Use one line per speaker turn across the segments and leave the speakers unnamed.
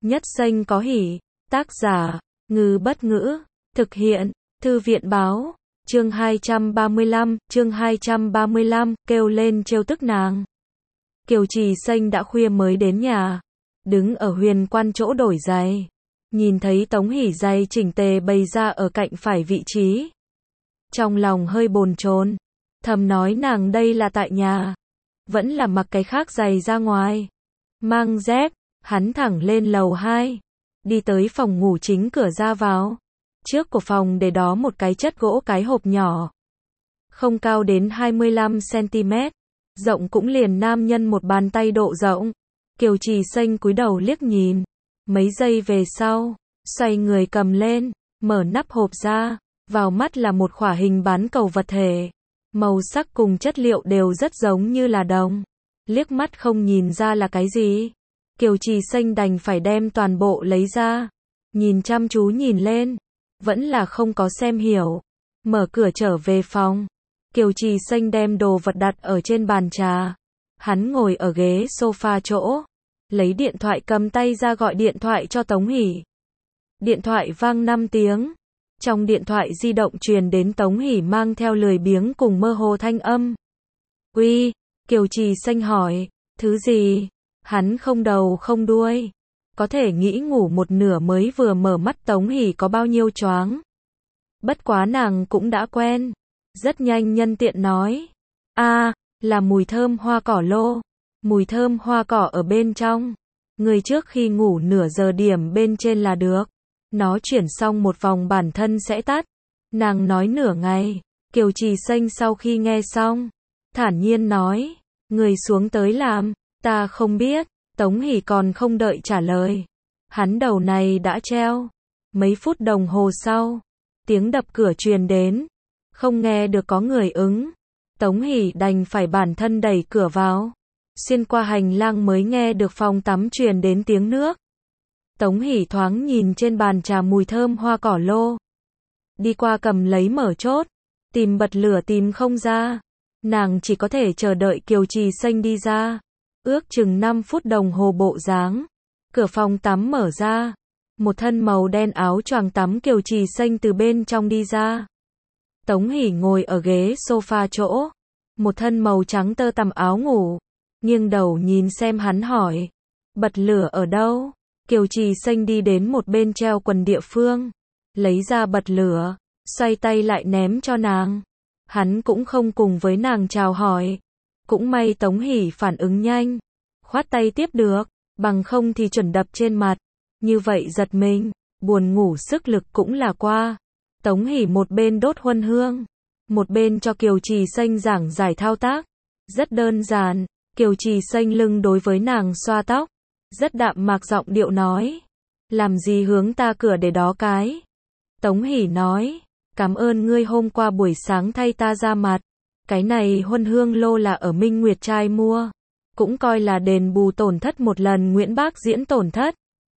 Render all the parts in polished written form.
Nhất xanh có hỉ. Tác giả, Ngư Bất Ngữ. Thực hiện, Thư viện Báo. Chương 235, kêu lên trêu tức nàng. Kiều Trì Xanh đã khuya mới đến nhà. Đứng ở huyền quan chỗ đổi giày. Nhìn thấy Tống Hỷ giày chỉnh tề bày ra ở cạnh phải vị trí. Trong lòng hơi bồn chồn, thầm nói nàng đây là tại nhà. Vẫn là mặc cái khác giày ra ngoài. Mang dép, hắn thẳng lên lầu 2. Đi tới phòng ngủ chính cửa ra vào. Trước của phòng để đó một cái chất gỗ cái hộp nhỏ. Không cao đến 25cm. Rộng cũng liền nam nhân một bàn tay độ rộng. Kiều Trì Xanh cúi đầu liếc nhìn. Mấy giây về sau, xoay người cầm lên, mở nắp hộp ra. Vào mắt là một khỏa hình bán cầu vật thể. Màu sắc cùng chất liệu đều rất giống như là đồng. Liếc mắt không nhìn ra là cái gì. Kiều Trì Xanh đành phải đem toàn bộ lấy ra. Nhìn chăm chú nhìn lên. Vẫn là không có xem hiểu. Mở cửa trở về phòng. Kiều Trì Xanh đem đồ vật đặt ở trên bàn trà. Hắn ngồi ở ghế sofa chỗ. Lấy điện thoại cầm tay ra gọi điện thoại cho Tống Hỷ. Điện thoại vang 5 tiếng. Trong điện thoại di động truyền đến Tống Hỷ mang theo lười biếng cùng mơ hồ thanh âm. Uy, Kiều Trì Xanh hỏi, thứ gì? Hắn không đầu không đuôi. Có thể nghĩ ngủ một nửa mới vừa mở mắt Tống Hỷ có bao nhiêu choáng. Bất quá nàng cũng đã quen. Rất nhanh nhân tiện nói. Là mùi thơm hoa cỏ lô. Mùi thơm hoa cỏ ở bên trong. Người trước khi ngủ nửa giờ điểm bên trên là được. Nó chuyển xong một vòng bản thân sẽ tắt. Nàng nói nửa ngày. Kiều Trì Xanh sau khi nghe xong, thản nhiên nói. Người xuống tới làm. Ta không biết. Tống Hỷ còn không đợi trả lời. Hắn đầu này đã treo. Mấy phút đồng hồ sau, tiếng đập cửa truyền đến. Không nghe được có người ứng. Tống Hỷ đành phải bản thân đẩy cửa vào. Xuyên qua hành lang mới nghe được phòng tắm truyền đến tiếng nước. Tống Hỷ thoáng nhìn trên bàn trà mùi thơm hoa cỏ lô. Đi qua cầm lấy mở chốt. Tìm bật lửa tìm không ra. Nàng chỉ có thể chờ đợi Kiều Trì Xanh đi ra. Ước chừng 5 phút đồng hồ bộ dáng. Cửa phòng tắm mở ra. Một thân màu đen áo choàng tắm Kiều Trì Xanh từ bên trong đi ra. Tống Hỷ ngồi ở ghế sofa chỗ. Một thân màu trắng tơ tằm áo ngủ. Nghiêng đầu nhìn xem hắn hỏi. Bật lửa ở đâu? Kiều Trì Xanh đi đến một bên treo quần địa phương. Lấy ra bật lửa. Xoay tay lại ném cho nàng. Hắn cũng không cùng với nàng chào hỏi. Cũng may Tống Hỷ phản ứng nhanh. Khoát tay tiếp được. Bằng không thì chuẩn đập trên mặt. Như vậy giật mình. Buồn ngủ sức lực cũng là qua. Tống Hỷ một bên đốt huân hương. Một bên cho Kiều Trì Xanh giảng giải thao tác. Rất đơn giản. Kiều Trì Xanh lưng đối với nàng xoa tóc. Rất đạm mạc giọng điệu nói. Làm gì hướng ta cửa để đó cái. Tống Hỷ nói. Cảm ơn ngươi hôm qua buổi sáng thay ta ra mặt. Cái này huân hương lô là ở Minh Nguyệt Trai mua. Cũng coi là đền bù tổn thất một lần Nguyễn Bác diễn tổn thất.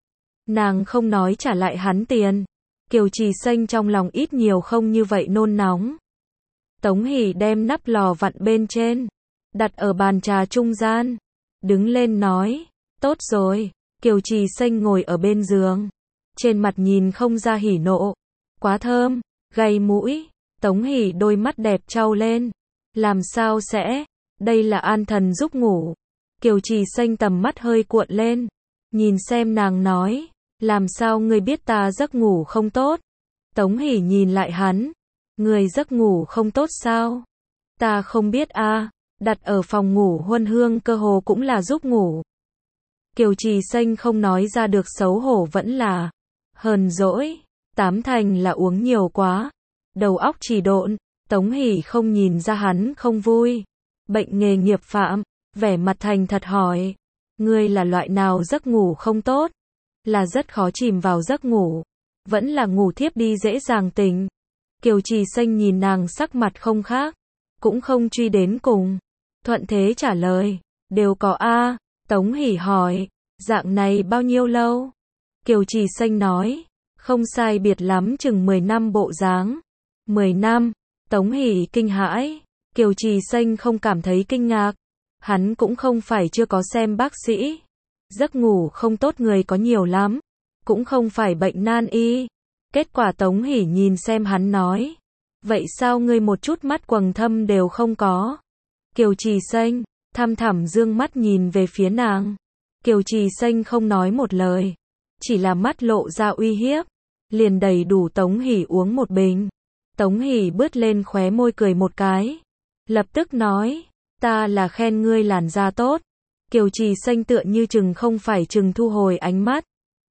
Nàng không nói trả lại hắn tiền. Kiều Trì Xanh trong lòng ít nhiều không như vậy nôn nóng. Tống Hỷ đem nắp lò vặn bên trên. Đặt ở bàn trà trung gian. Đứng lên nói. Tốt rồi. Kiều Trì Xanh ngồi ở bên giường. Trên mặt nhìn không ra hỉ nộ. Quá thơm. Gay mũi. Tống Hỷ đôi mắt đẹp trao lên. Làm sao sẽ? Đây là an thần giúp ngủ. Kiều Trì Xanh tầm mắt hơi cuộn lên. Nhìn xem nàng nói. Làm sao ngươi biết ta giấc ngủ không tốt? Tống Hỷ nhìn lại hắn. Người giấc ngủ không tốt sao? Ta không biết đặt ở phòng ngủ huân hương cơ hồ cũng là giúp ngủ. Kiều Trì Xanh không nói ra được xấu hổ vẫn là hờn dỗi. 8 thành là uống nhiều quá. Đầu óc chỉ độn. Tống Hỷ không nhìn ra hắn không vui. Bệnh nghề nghiệp phạm. Vẻ mặt thành thật hỏi. Ngươi là loại nào giấc ngủ không tốt? Là rất khó chìm vào giấc ngủ. Vẫn là ngủ thiếp đi dễ dàng tỉnh. Kiều Trì Xanh nhìn nàng sắc mặt không khác. Cũng không truy đến cùng. Thuận thế trả lời. Đều có Tống Hỷ hỏi. Dạng này bao nhiêu lâu? Kiều Trì Xanh nói. Không sai biệt lắm chừng 10 năm bộ dáng. 10 năm. Tống Hỷ kinh hãi. Kiều Trì Xanh không cảm thấy kinh ngạc. Hắn cũng không phải chưa có xem bác sĩ. Giấc ngủ không tốt người có nhiều lắm, cũng không phải bệnh nan y. Kết quả Tống Hỷ nhìn xem hắn nói, vậy sao ngươi một chút mắt quầng thâm đều không có? Kiều Trì Xanh, thăm thẳm dương mắt nhìn về phía nàng. Kiều Trì Xanh không nói một lời, chỉ là mắt lộ ra uy hiếp, liền đầy đủ Tống Hỷ uống một bình. Tống Hỷ bứt lên khóe môi cười một cái, lập tức nói, ta là khen ngươi làn da tốt. Kiều Trì Xanh tựa như chừng không phải chừng thu hồi ánh mắt,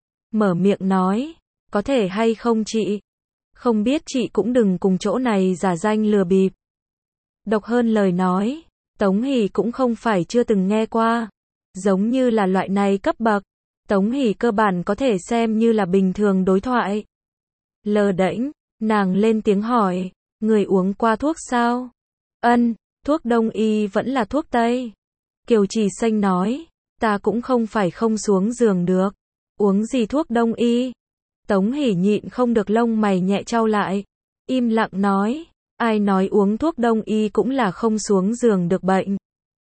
mở miệng nói, có thể hay không chị? Không biết chị cũng đừng cùng chỗ này giả danh lừa bịp. Độc hơn lời nói, Tống Hỷ cũng không phải chưa từng nghe qua, giống như là loại này cấp bậc, Tống Hỷ cơ bản có thể xem như là bình thường đối thoại. Lờ đễnh, nàng lên tiếng hỏi, người uống qua thuốc sao? Ân, thuốc đông y vẫn là thuốc tây. Kiều Trì Xanh nói, ta cũng không phải không xuống giường được, uống gì thuốc đông y? Tống Hỷ nhịn không được lông mày nhẹ chau lại, im lặng nói, ai nói uống thuốc đông y cũng là không xuống giường được bệnh.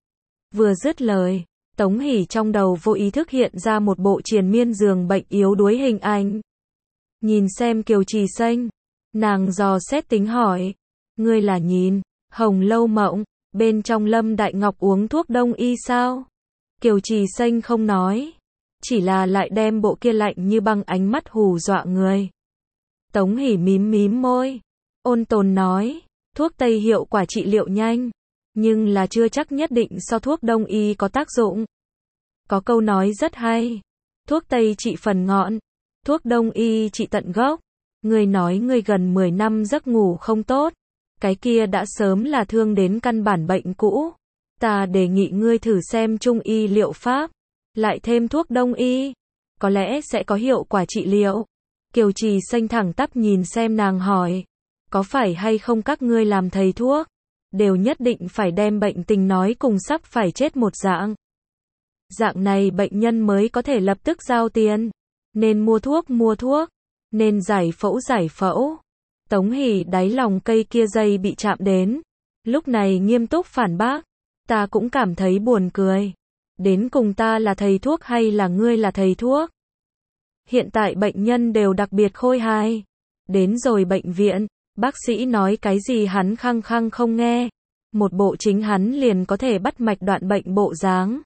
Vừa dứt lời, Tống Hỷ trong đầu vô ý thức hiện ra một bộ triền miên giường bệnh yếu đuối hình ảnh. Nhìn xem Kiều Trì Xanh, nàng dò xét tính hỏi, ngươi là nhìn Hồng Lâu Mộng bên trong Lâm Đại Ngọc uống thuốc đông y sao? Kiều Trì Xanh không nói, chỉ là lại đem bộ kia lạnh như băng ánh mắt hù dọa người. Tống Hỷ mím mím môi, ôn tồn nói, thuốc tây hiệu quả trị liệu nhanh, nhưng là chưa chắc nhất định so thuốc đông y có tác dụng. Có câu nói rất hay, thuốc tây trị phần ngọn, thuốc đông y trị tận gốc. Người nói người gần 10 năm giấc ngủ không tốt, cái kia đã sớm là thương đến căn bản bệnh cũ. Ta đề nghị ngươi thử xem trung y liệu pháp, lại thêm thuốc đông y, có lẽ sẽ có hiệu quả trị liệu. Kiều Trì Xanh thẳng tắp nhìn xem nàng hỏi, có phải hay không các ngươi làm thầy thuốc, đều nhất định phải đem bệnh tình nói cùng sắp phải chết một dạng. Dạng này bệnh nhân mới có thể lập tức giao tiền, nên mua thuốc, nên giải phẫu. Tống Hỷ đáy lòng cây kia dây bị chạm đến, lúc này nghiêm túc phản bác, ta cũng cảm thấy buồn cười. Đến cùng ta là thầy thuốc hay là ngươi là thầy thuốc? Hiện tại bệnh nhân đều đặc biệt khôi hài. Đến rồi bệnh viện, bác sĩ nói cái gì hắn khăng khăng không nghe. Một bộ chính hắn liền có thể bắt mạch đoạn bệnh bộ dáng.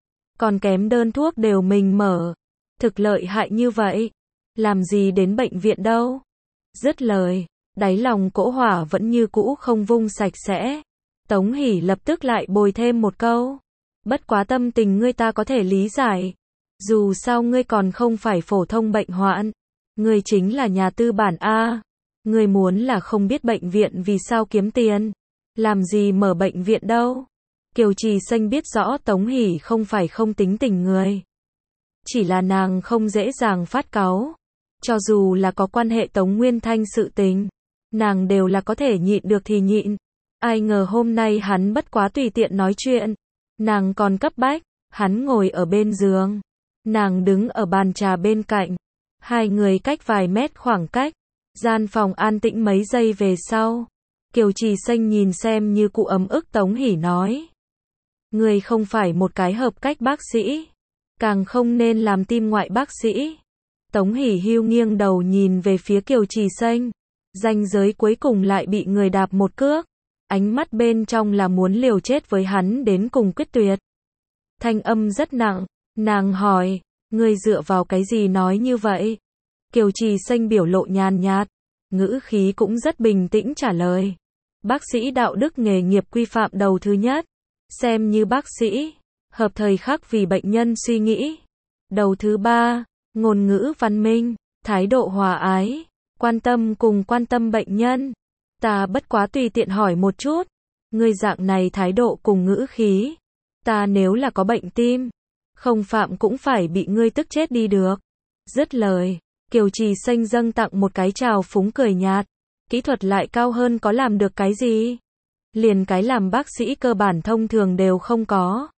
Còn kém đơn thuốc đều mình mở. Thực lợi hại như vậy. Làm gì đến bệnh viện đâu? Dứt lời, đáy lòng cỗ hỏa vẫn như cũ không vung sạch sẽ. Tống Hỷ lập tức lại bồi thêm một câu. Bất quá tâm tình ngươi ta có thể lý giải. Dù sao ngươi còn không phải phổ thông bệnh hoạn. Ngươi chính là nhà tư bản A. Ngươi muốn là không biết bệnh viện vì sao kiếm tiền. Làm gì mở bệnh viện đâu. Kiều Trì Xanh biết rõ Tống Hỷ không phải không tính tình người. Chỉ là nàng không dễ dàng phát cáu. Cho dù là có quan hệ Tống Nguyên Thanh sự tình, nàng đều là có thể nhịn được thì nhịn. Ai ngờ hôm nay hắn bất quá tùy tiện nói chuyện. Nàng còn cấp bách, hắn ngồi ở bên giường. Nàng đứng ở bàn trà bên cạnh. Hai người cách vài mét khoảng cách. Gian phòng an tĩnh mấy giây về sau. Kiều Trì Xanh nhìn xem như cụ ấm ức Tống Hỷ nói. Người không phải một cái hợp cách bác sĩ. Càng không nên làm tim ngoại bác sĩ. Tống Hỷ hưu nghiêng đầu nhìn về phía Kiều Trì Xanh. Ranh giới cuối cùng lại bị người đạp một cước. Ánh mắt bên trong là muốn liều chết với hắn đến cùng quyết tuyệt. Thanh âm rất nặng, nàng hỏi, ngươi dựa vào cái gì nói như vậy? Kiều Trì Xanh biểu lộ nhàn nhạt, ngữ khí cũng rất bình tĩnh trả lời. Bác sĩ đạo đức nghề nghiệp quy phạm đầu thứ nhất, xem như bác sĩ, hợp thời khắc vì bệnh nhân suy nghĩ. Đầu thứ ba, ngôn ngữ văn minh, thái độ hòa ái, quan tâm cùng quan tâm bệnh nhân. Ta bất quá tùy tiện hỏi một chút, ngươi dạng này thái độ cùng ngữ khí, ta nếu là có bệnh tim, không phạm cũng phải bị ngươi tức chết đi được. Dứt lời, Kiều Trì Xanh dâng tặng một cái chào phúng cười nhạt, kỹ thuật lại cao hơn có làm được cái gì? Liền cái làm bác sĩ cơ bản thông thường đều không có.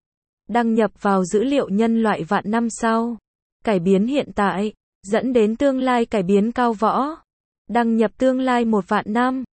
Đăng nhập vào dữ liệu nhân loại vạn năm sau, cải biến hiện tại, dẫn đến tương lai cải biến cao võ. Đăng nhập tương lai 1 vạn năm.